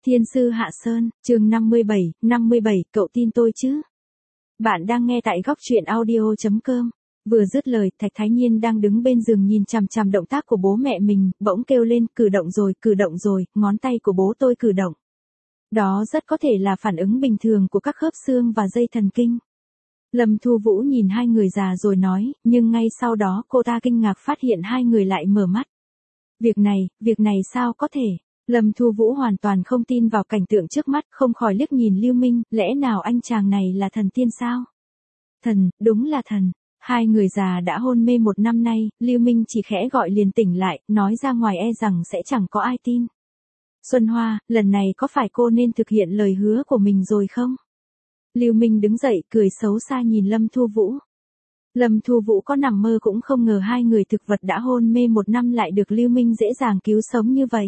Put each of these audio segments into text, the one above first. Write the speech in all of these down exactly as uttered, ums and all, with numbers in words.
Thiên sư Hạ Sơn, chương năm mươi bảy, năm mươi bảy, cậu tin tôi chứ? Bạn đang nghe tại góc truyện audio chấm com. Vừa dứt lời, Thạch Thái Nhiên đang đứng bên giường nhìn chằm chằm động tác của bố mẹ mình, bỗng kêu lên, cử động rồi, cử động rồi, ngón tay của bố tôi cử động. Đó rất có thể là phản ứng bình thường của các khớp xương và dây thần kinh. Lâm Thu Vũ nhìn hai người già rồi nói, nhưng ngay sau đó cô ta kinh ngạc phát hiện hai người lại mở mắt. Việc này, việc này sao có thể? Lâm Thu Vũ hoàn toàn không tin vào cảnh tượng trước mắt, không khỏi liếc nhìn Lưu Minh, lẽ nào anh chàng này là thần tiên sao? Thần, đúng là thần. Hai người già đã hôn mê một năm nay, Lưu Minh chỉ khẽ gọi liền tỉnh lại, nói ra ngoài e rằng sẽ chẳng có ai tin. Xuân Hoa, lần này có phải cô nên thực hiện lời hứa của mình rồi không? Lưu Minh đứng dậy, cười xấu xa nhìn Lâm Thu Vũ. Lâm Thu Vũ có nằm mơ cũng không ngờ hai người thực vật đã hôn mê một năm lại được Lưu Minh dễ dàng cứu sống như vậy.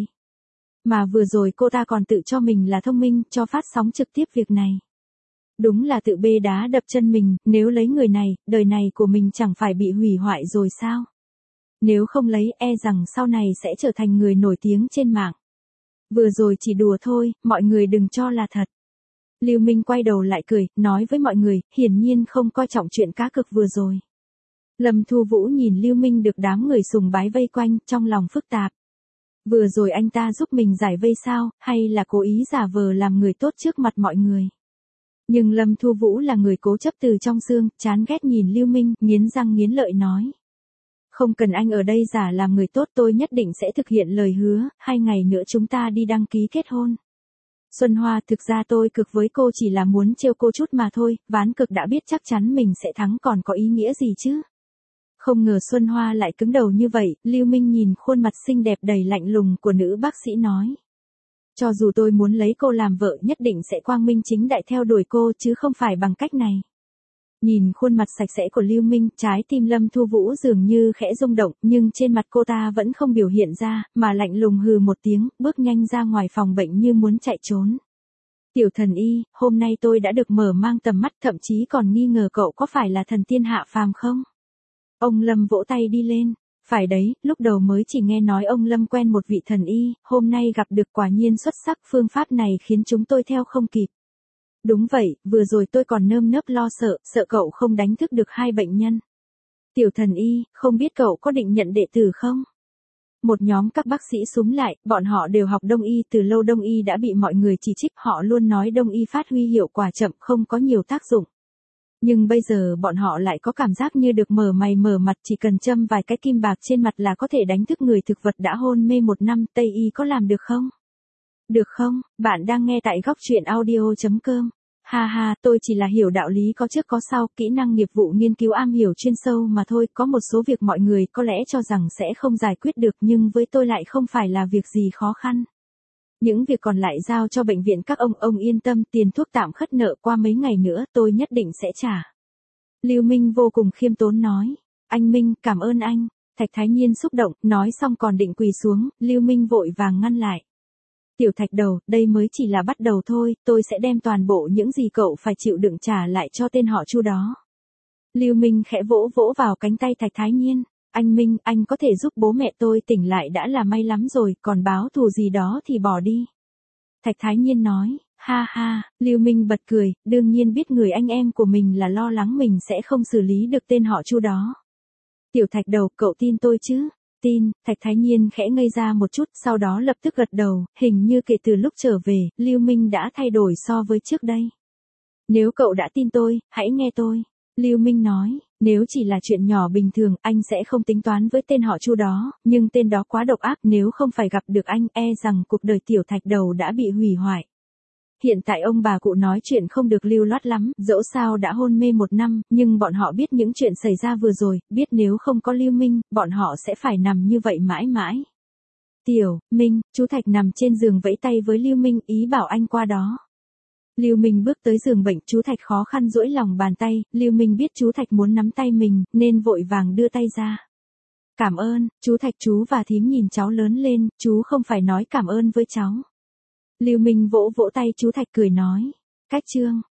Mà vừa rồi cô ta còn tự cho mình là thông minh, cho phát sóng trực tiếp việc này. Đúng là tự bê đá đập chân mình, nếu lấy người này, đời này của mình chẳng phải bị hủy hoại rồi sao? Nếu không lấy, e rằng sau này sẽ trở thành người nổi tiếng trên mạng. Vừa rồi chỉ đùa thôi, mọi người đừng cho là thật. Lưu Minh quay đầu lại cười, nói với mọi người, hiển nhiên không coi trọng chuyện cá cược vừa rồi. Lâm Thu Vũ nhìn Lưu Minh được đám người sùng bái vây quanh, trong lòng phức tạp. Vừa rồi anh ta giúp mình giải vây sao, hay là cố ý giả vờ làm người tốt trước mặt mọi người. Nhưng Lâm Thu Vũ là người cố chấp từ trong xương, chán ghét nhìn Lưu Minh, nghiến răng nghiến lợi nói. Không cần anh ở đây giả làm người tốt, tôi nhất định sẽ thực hiện lời hứa, hai ngày nữa chúng ta đi đăng ký kết hôn. Xuân Hoa, thực ra tôi cực với cô chỉ là muốn trêu cô chút mà thôi, ván cực đã biết chắc chắn mình sẽ thắng còn có ý nghĩa gì chứ. Không ngờ Xuân Hoa lại cứng đầu như vậy, Lưu Minh nhìn khuôn mặt xinh đẹp đầy lạnh lùng của nữ bác sĩ nói. Cho dù tôi muốn lấy cô làm vợ nhất định sẽ quang minh chính đại theo đuổi cô chứ không phải bằng cách này. Nhìn khuôn mặt sạch sẽ của Lưu Minh, trái tim Lâm Thu Vũ dường như khẽ rung động, nhưng trên mặt cô ta vẫn không biểu hiện ra, mà lạnh lùng hừ một tiếng, bước nhanh ra ngoài phòng bệnh như muốn chạy trốn. Tiểu thần y, hôm nay tôi đã được mở mang tầm mắt, thậm chí còn nghi ngờ cậu có phải là thần tiên hạ phàm không? Ông Lâm vỗ tay đi lên. Phải đấy, lúc đầu mới chỉ nghe nói ông Lâm quen một vị thần y, hôm nay gặp được quả nhiên xuất sắc, phương pháp này khiến chúng tôi theo không kịp. Đúng vậy, vừa rồi tôi còn nơm nớp lo sợ, sợ cậu không đánh thức được hai bệnh nhân. Tiểu thần y, không biết cậu có định nhận đệ tử không? Một nhóm các bác sĩ xúm lại, bọn họ đều học đông y, từ lâu đông y đã bị mọi người chỉ trích, họ luôn nói đông y phát huy hiệu quả chậm, không có nhiều tác dụng. Nhưng bây giờ bọn họ lại có cảm giác như được mở mày mở mặt, chỉ cần châm vài cái kim bạc trên mặt là có thể đánh thức người thực vật đã hôn mê một năm, Tây y có làm được không? Được không? Bạn đang nghe tại góc truyện audio chấm com. Ha ha, tôi chỉ là hiểu đạo lý có trước có sau, kỹ năng nghiệp vụ nghiên cứu am hiểu chuyên sâu mà thôi, có một số việc mọi người có lẽ cho rằng sẽ không giải quyết được nhưng với tôi lại không phải là việc gì khó khăn. Những việc còn lại giao cho bệnh viện các ông, ông yên tâm, tiền thuốc tạm khất nợ qua mấy ngày nữa tôi nhất định sẽ trả. Lưu Minh vô cùng khiêm tốn nói, anh Minh, cảm ơn anh. Thạch Thái Nhiên xúc động, nói xong còn định quỳ xuống, Lưu Minh vội vàng ngăn lại. Tiểu Thạch đầu, đây mới chỉ là bắt đầu thôi, tôi sẽ đem toàn bộ những gì cậu phải chịu đựng trả lại cho tên họ Chu đó. Lưu Minh khẽ vỗ vỗ vào cánh tay Thạch Thái Nhiên. Anh Minh, anh có thể giúp bố mẹ tôi tỉnh lại đã là may lắm rồi, còn báo thù gì đó thì bỏ đi. Thạch Thái Nhiên nói, ha ha, Lưu Minh bật cười, đương nhiên biết người anh em của mình là lo lắng mình sẽ không xử lý được tên họ Chu đó. Tiểu Thạch đầu, cậu tin tôi chứ? Tin, Thạch Thái Nhiên khẽ ngây ra một chút, sau đó lập tức gật đầu, hình như kể từ lúc trở về, Lưu Minh đã thay đổi so với trước đây. Nếu cậu đã tin tôi, hãy nghe tôi. Lưu Minh nói, nếu chỉ là chuyện nhỏ bình thường, anh sẽ không tính toán với tên họ Chu đó, nhưng tên đó quá độc ác, nếu không phải gặp được anh, e rằng cuộc đời Tiểu Thạch đầu đã bị hủy hoại. Hiện tại ông bà cụ nói chuyện không được lưu loát lắm, dẫu sao đã hôn mê một năm, nhưng bọn họ biết những chuyện xảy ra vừa rồi, biết nếu không có Lưu Minh, bọn họ sẽ phải nằm như vậy mãi mãi. Tiểu Minh, chú Thạch nằm trên giường vẫy tay với Lưu Minh, ý bảo anh qua đó. Lưu Minh bước tới giường bệnh, chú Thạch khó khăn duỗi lòng bàn tay, Lưu Minh biết chú Thạch muốn nắm tay mình, nên vội vàng đưa tay ra. Cảm ơn, chú Thạch, chú và thím nhìn cháu lớn lên, chú không phải nói cảm ơn với cháu. Lưu Minh vỗ vỗ tay chú Thạch cười nói, cách chương.